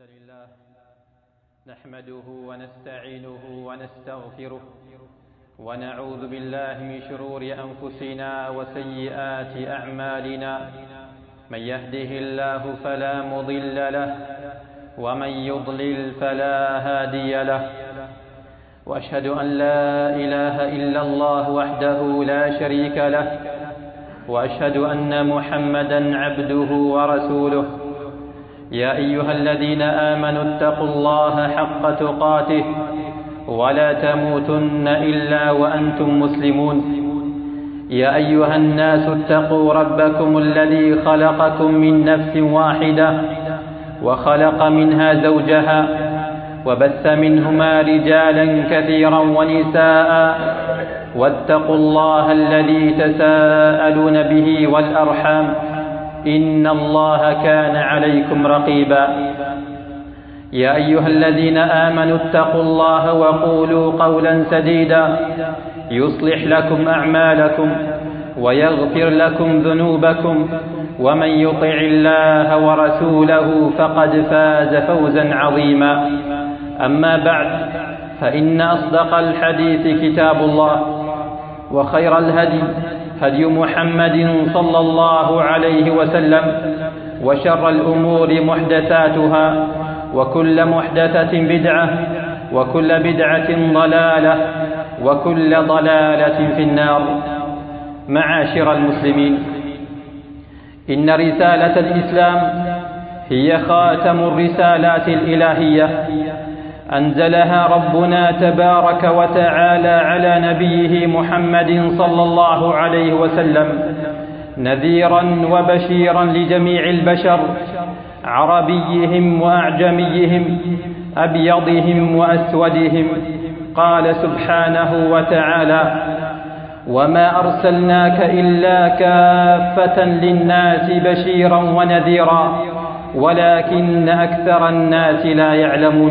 لله نحمده ونستعينه ونستغفره ونعوذ بالله من شرور أنفسنا وسيئات أعمالنا. من يهده الله فلا مضل له ومن يضلل فلا هادي له. وأشهد أن لا إله إلا الله وحده لا شريك له، وأشهد أن محمدا عبده ورسوله. يا أيها الذين آمنوا اتقوا الله حق تقاته ولا تموتن إلا وأنتم مسلمون. يا أيها الناس اتقوا ربكم الذي خلقكم من نفس واحدة وخلق منها زوجها وبث منهما رجالا كثيرا ونساء، واتقوا الله الذي تساءلون به والأرحام إن الله كان عليكم رقيبا. يا أيها الذين آمنوا اتقوا الله وقولوا قولا سديدا يصلح لكم أعمالكم ويغفر لكم ذنوبكم، ومن يطع الله ورسوله فقد فاز فوزا عظيما. أما بعد، فإن أصدق الحديث كتاب الله، وخير الهدي هدي محمد صلى الله عليه وسلم، وشر الأمور محدثاتها، وكل محدثة بدعة، وكل بدعة ضلالة، وكل ضلالة في النار. معاشر المسلمين، إن رسالة الإسلام هي خاتم الرسالات الإلهية، أنزلها ربنا تبارك وتعالى على نبيه محمد صلى الله عليه وسلم نذيرا وبشيرا لجميع البشر، عربيهم وأعجميهم، أبيضهم وأسودهم. قال سبحانه وتعالى: وما أرسلناك إلا كافة للناس بشيرا ونذيرا ولكن أكثر الناس لا يعلمون.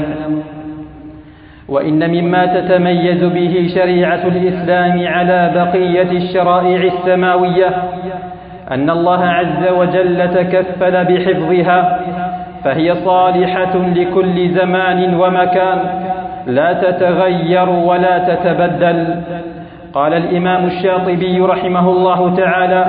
وإن مما تتميز به شريعة الإسلام على بقية الشرائع السماوية أن الله عز وجل تكفل بحفظها، فهي صالحة لكل زمان ومكان، لا تتغير ولا تتبدل. قال الإمام الشاطبي رحمه الله تعالى: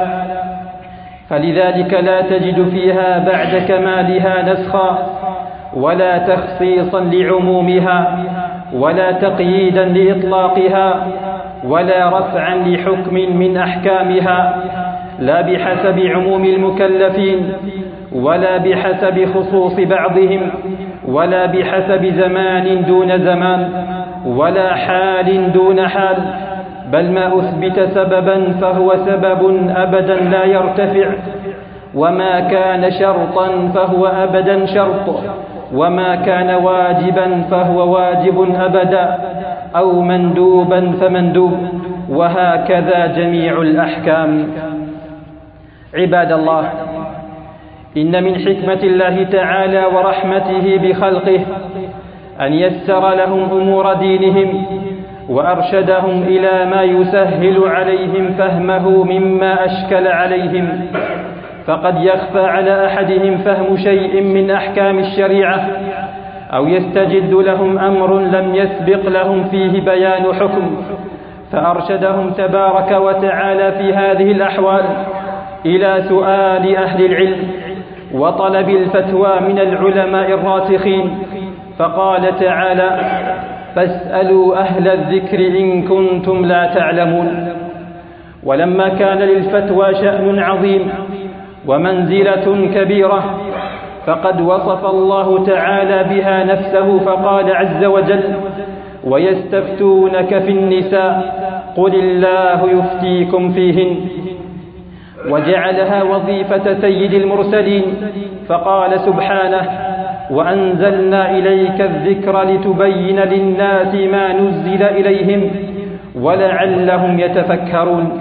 فلذلك لا تجد فيها بعد كمالها نسخا ولا تخصيصا لعمومها ولا تقييدا لإطلاقها ولا رفعا لحكم من أحكامها، لا بحسب عموم المكلفين ولا بحسب خصوص بعضهم ولا بحسب زمان دون زمان ولا حال دون حال، بل ما أثبت سببا فهو سبب أبدا لا يرتفع، وما كان شرطا فهو أبدا شرط، وما كان واجبا فهو واجب أبدا، أو مندوبا فمندوب، وهكذا جميع الأحكام. عباد الله، إن من حكمة الله تعالى ورحمته بخلقه أن يسر لهم أمور دينهم وأرشدهم إلى ما يسهل عليهم فهمه مما أشكل عليهم، فقد يخفى على أحدهم فهم شيء من أحكام الشريعة، أو يستجد لهم أمر لم يسبق لهم فيه بيان حكم، فأرشدهم تبارك وتعالى في هذه الأحوال إلى سؤال أهل العلم وطلب الفتوى من العلماء الراسخين، فقال تعالى: فاسألوا أهل الذكر إن كنتم لا تعلمون. ولما كان للفتوى شأن عظيم ومنزلة كبيرة، فقد وصف الله تعالى بها نفسه، فقال عز وجل: ويستفتونك في النساء قل الله يفتيكم فيهن، وجعلها وظيفة سيد المرسلين، فقال سبحانه: وأنزلنا إليك الذكر لتبين للناس ما نزل إليهم ولعلهم يتفكرون.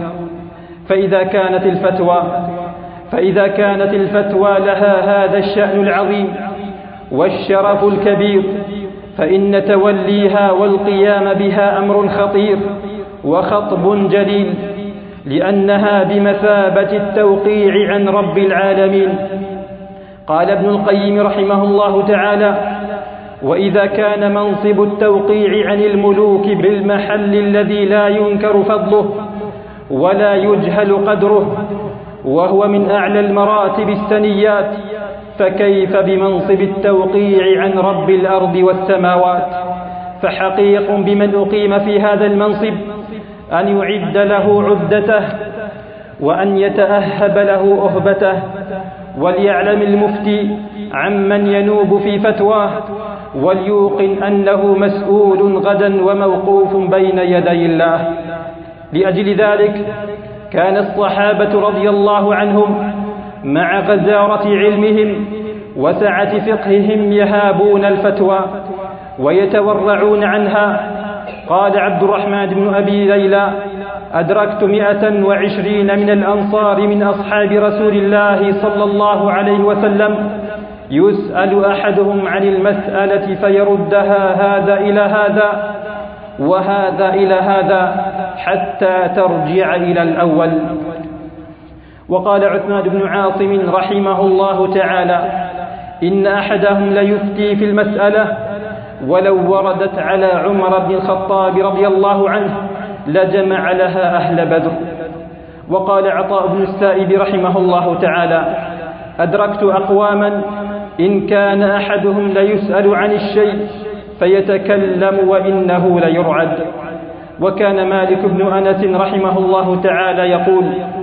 فإذا كانت الفتوى لها هذا الشأن العظيم والشرف الكبير، فإن توليها والقيام بها أمر خطير وخطب جليل، لأنها بمثابة التوقيع عن رب العالمين. قال ابن القيم رحمه الله تعالى: وإذا كان منصب التوقيع عن الملوك بالمحل الذي لا ينكر فضله ولا يجهل قدره وهو من أعلى المراتب السنيات، فكيف بمنصب التوقيع عن رب الأرض والسماوات؟ فحقيق بمن أقيم في هذا المنصب أن يعد له عدته وأن يتأهب له أهبته، وليعلم المفتي عمن ينوب في فتواه، وليوقن أنه مسؤول غدا وموقوف بين يدي الله. لأجل ذلك كان الصحابة رضي الله عنهم مع غزارة علمهم وسعة فقههم يهابون الفتوى ويتورعون عنها. قال عبد الرحمن بن أبي ليلى: أدركت 120 من الأنصار من أصحاب رسول الله صلى الله عليه وسلم يسأل أحدهم عن المسألة فيردها هذا إلى هذا وهذا إلى هذا حتى ترجع إلى الأول. وقال عثمان بن عاصم رحمه الله تعالى: إن أحدهم ليفتي في المسألة ولو وردت على عمر بن الخطاب رضي الله عنه لجمع لها أهل بدر. وقال عطاء بن السائب رحمه الله تعالى: أدركت أقواما إن كان أحدهم ليسأل عن الشيء فيتكلم وإنه ليرعد. وكان مالك بن أنس رحمه الله تعالى يقول: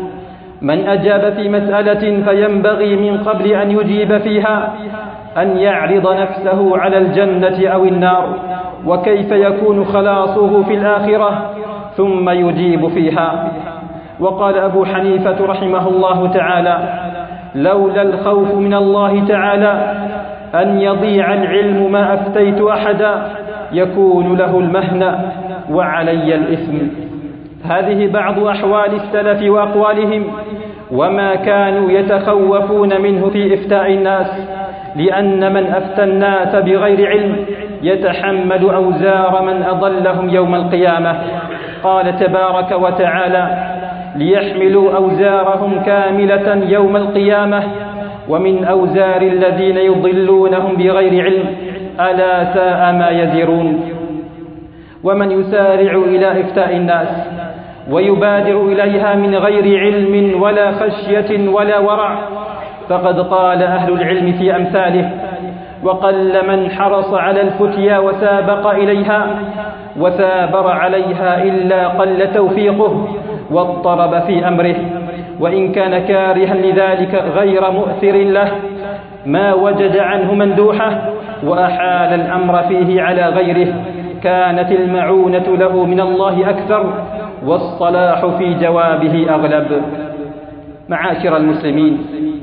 من أجاب في مسألة فينبغي من قبل أن يجيب فيها أن يعرض نفسه على الجنة أو النار، وكيف يكون خلاصه في الآخرة ثم يجيب فيها. وقال أبو حنيفة رحمه الله تعالى: لولا الخوف من الله تعالى أن يضيع العلم ما أفتيت أحدا يكون له المهنة وعلي الإثم. هذه بعض أحوال السلف وأقوالهم وما كانوا يتخوفون منه في إفتاء الناس، لأن من أفتى الناس بغير علم يتحمل أوزار من أضلهم يوم القيامة. قال تبارك وتعالى: ليحملوا أوزارهم كاملة يوم القيامة ومن أوزار الذين يضلونهم بغير علم ألا ساء ما يزرون. ومن يسارع إلى إفتاء الناس ويبادر إليها من غير علم ولا خشية ولا ورع فقد قال أهل العلم في أمثاله: وقل من حرص على الفتيا وسابق إليها وثابر عليها إلا قل توفيقه واضطرب في أمره، وإن كان كارها لذلك غير مؤثر له ما وجد عنه مندوحة وأحال الأمر فيه على غيره، كانت المعونة له من الله أكثر والصلاح في جوابه أغلب. معاشر المسلمين،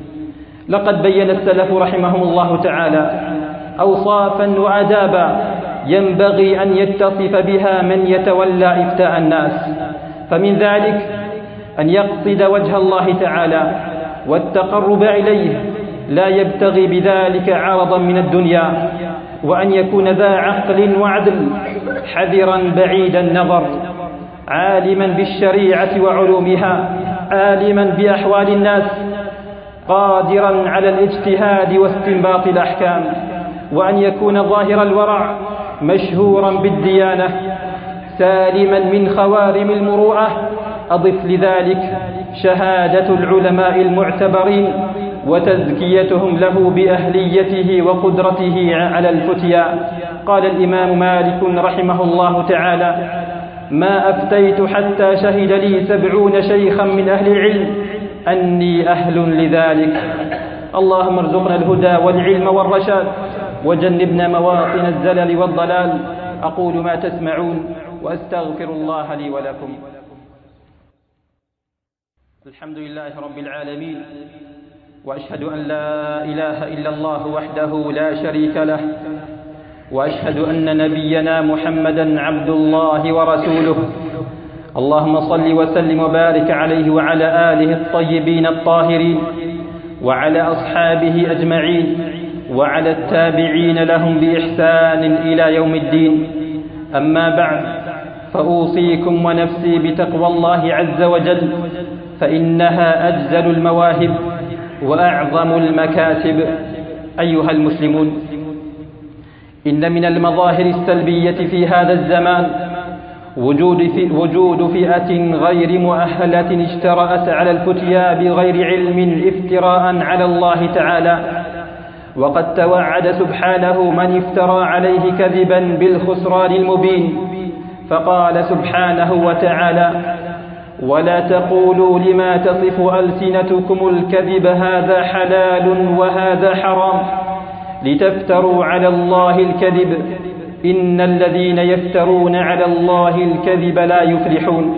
لقد بين السلف رحمهم الله تعالى أوصافا وآدابا ينبغي أن يتصف بها من يتولى إفتاء الناس، فمن ذلك أن يقصد وجه الله تعالى والتقرب إليه لا يبتغي بذلك عرضا من الدنيا، وأن يكون ذا عقل وعدل حذرا بعيد النظر، عالما بالشريعة وعلومها، عالما بأحوال الناس، قادرا على الاجتهاد واستنباط الأحكام، وأن يكون ظاهر الورع مشهورا بالديانة سالما من خوارم المروءة. أضف لذلك شهادة العلماء المعتبرين وتزكيتهم له بأهليته وقدرته على الفتيا. قال الإمام مالك رحمه الله تعالى: ما أفتيت حتى شهد لي 70 شيخا من أهل العلم أني أهل لذلك. اللهم ارزقنا الهدى والعلم والرشاد وجنبنا مواطن الزلل والضلال. أقول ما تسمعون وأستغفر الله لي ولكم. الحمد لله رب العالمين، وأشهد أن لا إله إلا الله وحده لا شريك له، وأشهد أن نبينا محمدا عبد الله ورسوله. اللهم صل وسلم وبارك عليه وعلى آله الطيبين الطاهرين وعلى أصحابه أجمعين وعلى التابعين لهم بإحسان إلى يوم الدين. أما بعد، فأوصيكم ونفسي بتقوى الله عز وجل، فإنها أجزل المواهب وأعظم المكاسب، أيها المسلمون، إن من المظاهر السلبية في هذا الزمان وجود فئة غير مؤهلة اجترأت على الفتيا بغير علم افتراء على الله تعالى، وقد توعد سبحانه من افترى عليه كذبا بالخسران المبين، فقال سبحانه وتعالى: ولا تقولوا لما تصف ألسنتكم الكذب هذا حلال وهذا حرام لتفتروا على الله الكذب إن الذين يفترون على الله الكذب لا يفلحون.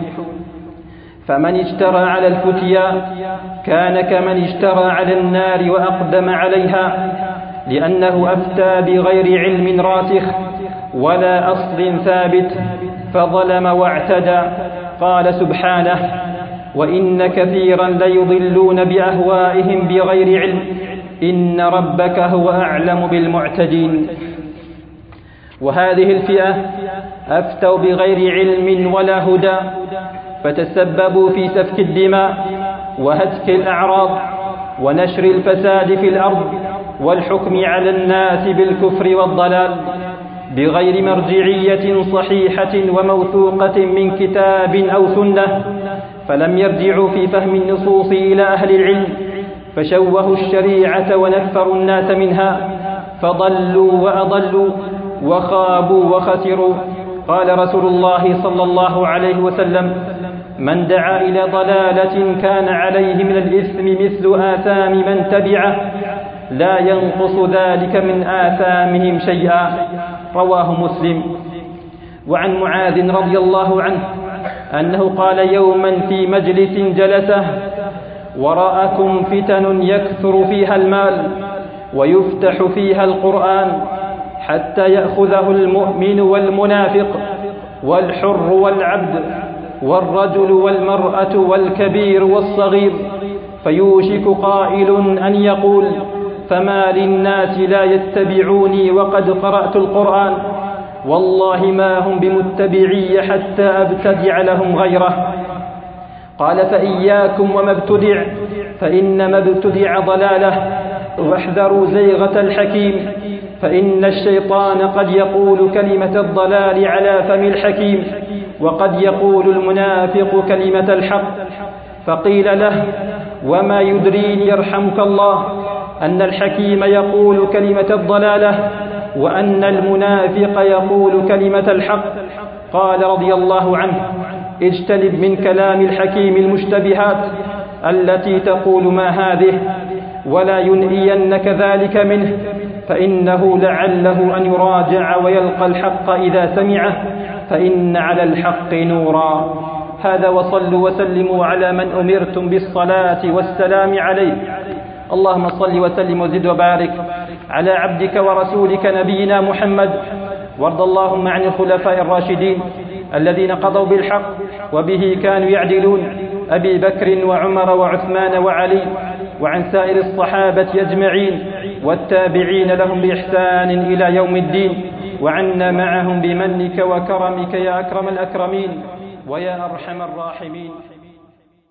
فمن اشترى على الفتيا كان كمن اشترى على النار وأقدم عليها، لأنه أفتى بغير علم راسخ ولا أصل ثابت فظلم واعتدى. قال سبحانه: وإن كثيرا ليضلون بأهوائهم بغير علم إن ربك هو أعلم بالمعتدين. وهذه الفئة أفتوا بغير علم ولا هدى، فتسببوا في سفك الدماء وهتك الأعراض ونشر الفساد في الأرض والحكم على الناس بالكفر والضلال بغير مرجعية صحيحة وموثوقة من كتاب أو سنة، فلم يرجعوا في فهم النصوص إلى أهل العلم، فشوهوا الشريعة ونفروا الناس منها، فضلوا وأضلوا وخابوا وخسروا. قال رسول الله صلى الله عليه وسلم: من دعا إلى ضلالة كان عليه من الإثم مثل آثام من تبعه لا ينقص ذلك من آثامهم شيئا. رواه مسلم. وعن معاذ رضي الله عنه أنه قال يوما في مجلس جلسه: وراءكم فتن يكثر فيها المال ويفتح فيها القرآن حتى يأخذه المؤمن والمنافق والحر والعبد والرجل والمرأة والكبير والصغير، فيوشك قائل أن يقول: فما للناس لا يتبعوني وقد قرأت القرآن؟ والله ما هم بمتبعي حتى أبتدع لهم غيره. قال: فإياكم وما ابتدع، فإنما ابتدع ضلاله، واحذروا زيغة الحكيم، فإن الشيطان قد يقول كلمة الضلال على فم الحكيم، وقد يقول المنافق كلمة الحق. فقيل له: وما يدريني يرحمك الله أن الحكيم يقول كلمة الضلالة وأن المنافق يقول كلمة الحق؟ قال رضي الله عنه: اجتنب من كلام الحكيم المشتبهات التي تقول ما هذه، ولا ينئينك ذلك منه، فإنه لعله أن يراجع ويلقى الحق إذا سمعه، فإن على الحق نورا. هذا، وصلوا وسلموا على من أمرتم بالصلاة والسلام عليه. اللهم صل وسلم وزد وبارك على عبدك ورسولك نبينا محمد، وارض اللهم عن الخلفاء الراشدين الذين قضوا بالحق وبه كانوا يعدلون، أبي بكر وعمر وعثمان وعلي، وعن سائر الصحابة أجمعين والتابعين لهم بإحسان إلى يوم الدين، وعنا معهم بمنك وكرمك يا أكرم الأكرمين ويا أرحم الراحمين.